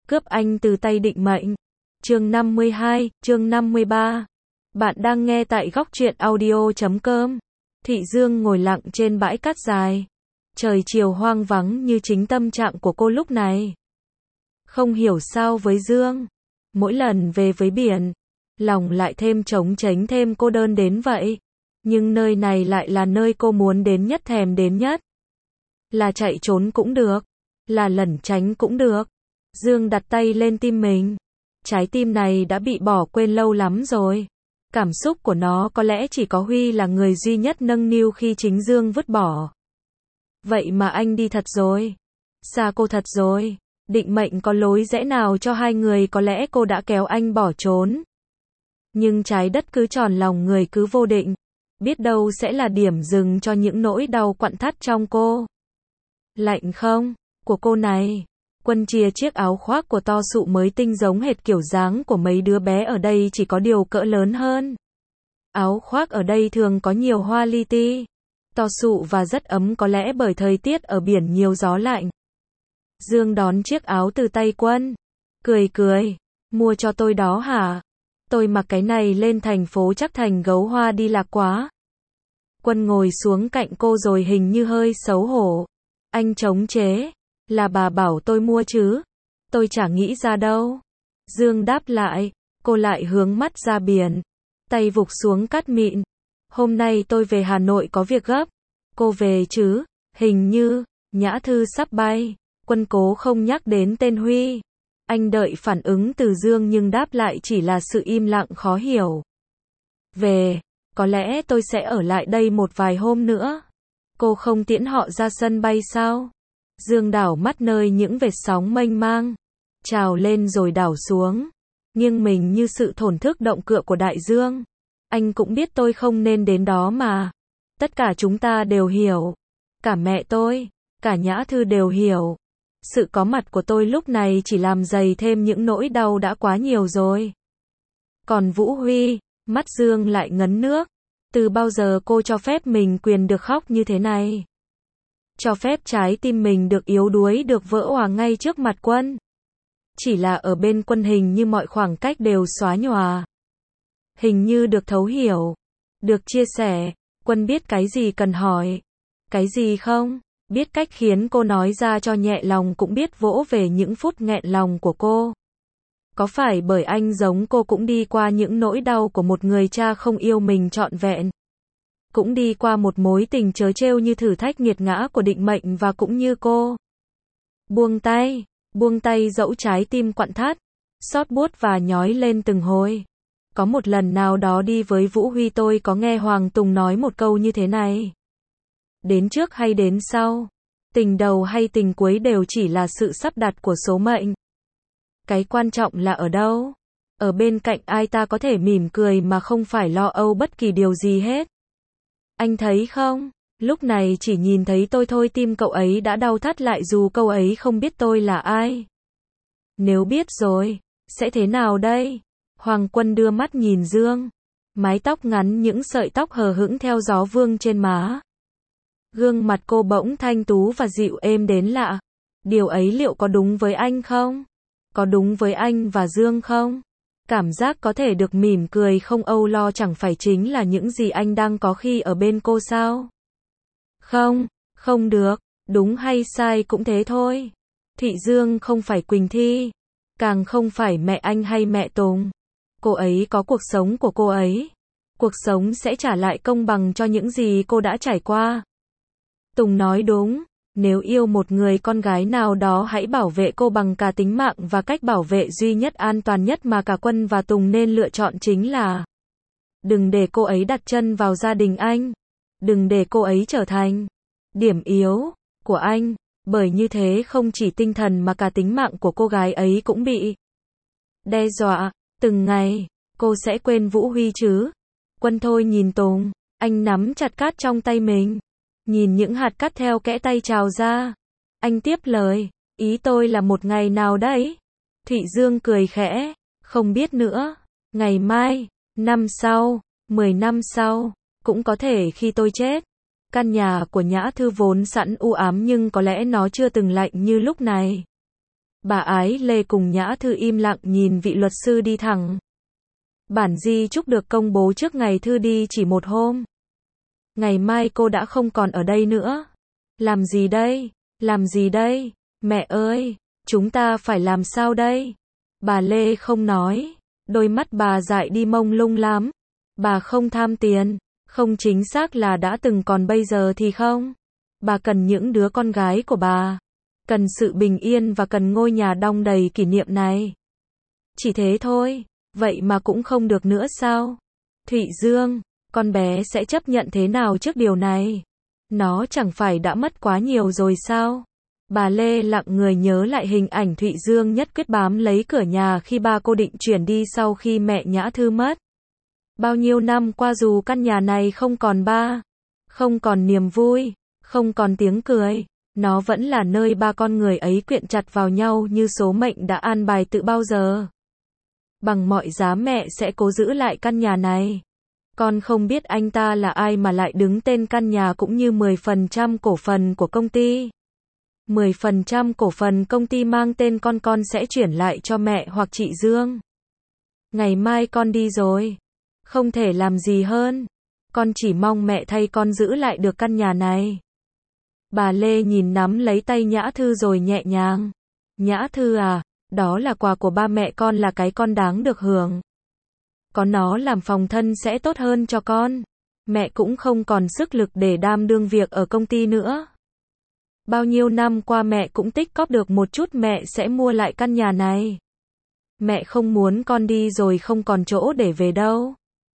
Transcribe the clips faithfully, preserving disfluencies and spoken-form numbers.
Cướp anh từ tay định mệnh. Chương năm mươi hai, chương năm mươi ba. Bạn đang nghe tại góc truyện audio chấm com. Thị Dương ngồi lặng trên bãi cát dài. Trời chiều hoang vắng như chính tâm trạng của cô lúc này. Không hiểu sao với Dương, mỗi lần về với biển, lòng lại thêm trống tránh thêm cô đơn đến vậy. Nhưng nơi này lại là nơi cô muốn đến nhất, thèm đến nhất. Là chạy trốn cũng được, là lẩn tránh cũng được. Dương đặt tay lên tim mình. Trái tim này đã bị bỏ quên lâu lắm rồi. Cảm xúc của nó có lẽ chỉ có Huy là người duy nhất nâng niu khi chính Dương vứt bỏ. Vậy mà anh đi thật rồi. Xa cô thật rồi. Định mệnh có lối rẽ nào cho hai người, có lẽ cô đã kéo anh bỏ trốn. Nhưng trái đất cứ tròn, lòng người cứ vô định. Biết đâu sẽ là điểm dừng cho những nỗi đau quặn thắt trong cô. Lạnh không? Của cô này. Quân chia chiếc áo khoác của to sụ mới tinh giống hệt kiểu dáng của mấy đứa bé ở đây, chỉ có điều cỡ lớn hơn. Áo khoác ở đây thường có nhiều hoa li ti. To sụ và rất ấm, có lẽ bởi thời tiết ở biển nhiều gió lạnh. Dương đón chiếc áo từ tay Quân. Cười cười. Mua cho tôi đó hả? Tôi mặc cái này lên thành phố chắc thành gấu hoa đi lạc quá. Quân ngồi xuống cạnh cô rồi hình như hơi xấu hổ. Anh chống chế. Là bà bảo tôi mua chứ. Tôi chả nghĩ ra đâu. Dương đáp lại. Cô lại hướng mắt ra biển. Tay vụt xuống cát mịn. Hôm nay tôi về Hà Nội có việc gấp. Cô về chứ? Hình như, Nhã Thư sắp bay. Quân cố không nhắc đến tên Huy. Anh đợi phản ứng từ Dương nhưng đáp lại chỉ là sự im lặng khó hiểu. Về, có lẽ tôi sẽ ở lại đây một vài hôm nữa. Cô không tiễn họ ra sân bay sao? Dương đảo mắt nơi những vệt sóng mênh mang, trào lên rồi đảo xuống, nghiêng mình như sự thổn thức động cựa của đại dương. Anh cũng biết tôi không nên đến đó mà. Tất cả chúng ta đều hiểu. Cả mẹ tôi, cả Nhã Thư đều hiểu. Sự có mặt của tôi lúc này chỉ làm dày thêm những nỗi đau đã quá nhiều rồi. Còn Vũ Huy, mắt Dương lại ngấn nước. Từ bao giờ cô cho phép mình quyền được khóc như thế này? Cho phép trái tim mình được yếu đuối, được vỡ òa ngay trước mặt Quân. Chỉ là ở bên Quân hình như mọi khoảng cách đều xóa nhòa. Hình như được thấu hiểu, được chia sẻ. Quân biết cái gì cần hỏi, cái gì không. Biết cách khiến cô nói ra cho nhẹ lòng, cũng biết vỗ về những phút nghẹn lòng của cô. Có phải bởi anh giống cô cũng đi qua những nỗi đau của một người cha không yêu mình trọn vẹn? Cũng đi qua một mối tình trớ trêu như thử thách nghiệt ngã của định mệnh, và cũng như cô. Buông tay, buông tay dẫu trái tim quặn thắt, xót buốt và nhói lên từng hồi. Có một lần nào đó đi với Vũ Huy, tôi có nghe Hoàng Tùng nói một câu như thế này. Đến trước hay đến sau, tình đầu hay tình cuối đều chỉ là sự sắp đặt của số mệnh. Cái quan trọng là ở đâu? Ở bên cạnh ai ta có thể mỉm cười mà không phải lo âu bất kỳ điều gì hết. Anh thấy không? Lúc này chỉ nhìn thấy tôi thôi, tim cậu ấy đã đau thắt lại dù cậu ấy không biết tôi là ai. Nếu biết rồi, sẽ thế nào đây? Hoàng Quân đưa mắt nhìn Dương. Mái tóc ngắn, những sợi tóc hờ hững theo gió vương trên má. Gương mặt cô bỗng thanh tú và dịu êm đến lạ. Điều ấy liệu có đúng với anh không? Có đúng với anh và Dương không? Cảm giác có thể được mỉm cười không âu lo chẳng phải chính là những gì anh đang có khi ở bên cô sao? Không, không được, đúng hay sai cũng thế thôi. Thị Dương không phải Quỳnh Thi, càng không phải mẹ anh hay mẹ Tùng. Cô ấy có cuộc sống của cô ấy. Cuộc sống sẽ trả lại công bằng cho những gì cô đã trải qua. Tùng nói đúng, nếu yêu một người con gái nào đó, hãy bảo vệ cô bằng cả tính mạng, và cách bảo vệ duy nhất, an toàn nhất mà cả Quân và Tùng nên lựa chọn chính là đừng để cô ấy đặt chân vào gia đình anh. Đừng để cô ấy trở thành điểm yếu của anh, bởi như thế không chỉ tinh thần mà cả tính mạng của cô gái ấy cũng bị đe dọa. Từng ngày, cô sẽ quên Vũ Huy chứ? Quân thôi nhìn Tùng, anh nắm chặt cát trong tay mình. Nhìn những hạt cát theo kẽ tay trào ra. Anh tiếp lời, ý tôi là một ngày nào đấy. Thị Dương cười khẽ, không biết nữa. Ngày mai, năm sau, mười năm sau, cũng có thể khi tôi chết. Căn nhà của Nhã Thư vốn sẵn u ám nhưng có lẽ nó chưa từng lạnh như lúc này. Bà Ái Lê cùng Nhã Thư im lặng nhìn vị luật sư đi thẳng. Bản di chúc được công bố trước ngày Thư đi chỉ một hôm. Ngày mai cô đã không còn ở đây nữa. Làm gì đây? Làm gì đây? Mẹ ơi, chúng ta phải làm sao đây? Bà Lê không nói. Đôi mắt bà dại đi mông lung lắm. Bà không tham tiền. Không, chính xác là đã từng, còn bây giờ thì không. Bà cần những đứa con gái của bà. Cần sự bình yên và cần ngôi nhà đong đầy kỷ niệm này. Chỉ thế thôi. Vậy mà cũng không được nữa sao? Thụy Dương, con bé sẽ chấp nhận thế nào trước điều này? Nó chẳng phải đã mất quá nhiều rồi sao? Bà Lê lặng người nhớ lại hình ảnh Thụy Dương nhất quyết bám lấy cửa nhà khi ba cô định chuyển đi sau khi mẹ Nhã Thư mất. Bao nhiêu năm qua dù căn nhà này không còn ba, không còn niềm vui, không còn tiếng cười, nó vẫn là nơi ba con người ấy quyện chặt vào nhau như số mệnh đã an bài từ bao giờ. Bằng mọi giá mẹ sẽ cố giữ lại căn nhà này. Con không biết anh ta là ai mà lại đứng tên căn nhà cũng như mười phần trăm cổ phần của công ty. mười phần trăm cổ phần công ty mang tên con con sẽ chuyển lại cho mẹ hoặc chị Dương. Ngày mai con đi rồi. Không thể làm gì hơn. Con chỉ mong mẹ thay con giữ lại được căn nhà này. Bà Lê nhìn nắm lấy tay Nhã Thư rồi nhẹ nhàng. Nhã Thư à, đó là quà của ba mẹ con, là cái con đáng được hưởng. Có nó làm phòng thân sẽ tốt hơn cho con. Mẹ cũng không còn sức lực để đảm đương việc ở công ty nữa. Bao nhiêu năm qua mẹ cũng tích cóp được một chút, mẹ sẽ mua lại căn nhà này. Mẹ không muốn con đi rồi không còn chỗ để về đâu.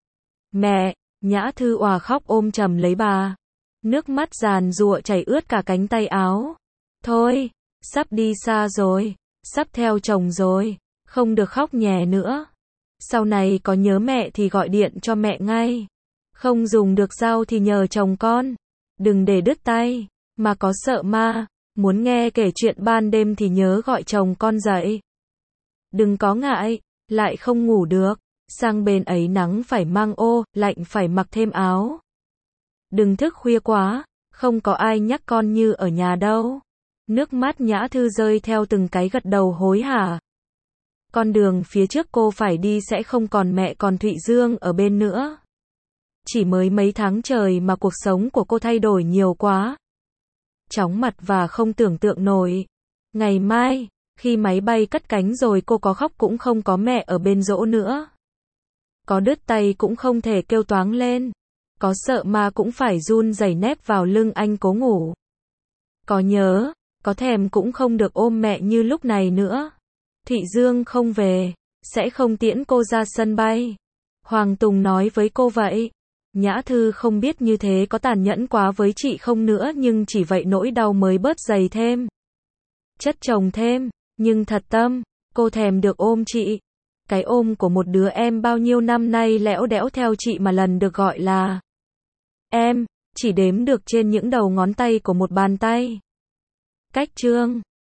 Mẹ, Nhã Thư òa khóc ôm chầm lấy bà. Nước mắt giàn giụa chảy ướt cả cánh tay áo. Thôi, sắp đi xa rồi, sắp theo chồng rồi, không được khóc nhè nữa. Sau này có nhớ mẹ thì gọi điện cho mẹ ngay. Không dùng được dao thì nhờ chồng con. Đừng để đứt tay. Mà có sợ ma, muốn nghe kể chuyện ban đêm thì nhớ gọi chồng con dậy. Đừng có ngại, lại không ngủ được. Sang bên ấy nắng phải mang ô, lạnh phải mặc thêm áo. Đừng thức khuya quá, không có ai nhắc con như ở nhà đâu. Nước mắt Nhã Thư rơi theo từng cái gật đầu hối hả. Con đường phía trước cô phải đi sẽ không còn mẹ còn Thụy Dương ở bên nữa. Chỉ mới mấy tháng trời mà cuộc sống của cô thay đổi nhiều quá. Chóng mặt và không tưởng tượng nổi. Ngày mai, khi máy bay cất cánh rồi cô có khóc cũng không có mẹ ở bên dỗ nữa. Có đứt tay cũng không thể kêu toáng lên. Có sợ ma cũng phải run rẩy nép vào lưng anh cố ngủ. Có nhớ, có thèm cũng không được ôm mẹ như lúc này nữa. Thụy Dương không về, sẽ không tiễn cô ra sân bay. Hoàng Tùng nói với cô vậy. Nhã Thư không biết như thế có tàn nhẫn quá với chị không nữa, nhưng chỉ vậy nỗi đau mới bớt dày thêm. Chất chồng thêm, nhưng thật tâm, cô thèm được ôm chị. Cái ôm của một đứa em bao nhiêu năm nay lẽo đẽo theo chị mà lần được gọi là em, chỉ đếm được trên những đầu ngón tay của một bàn tay. Cách chương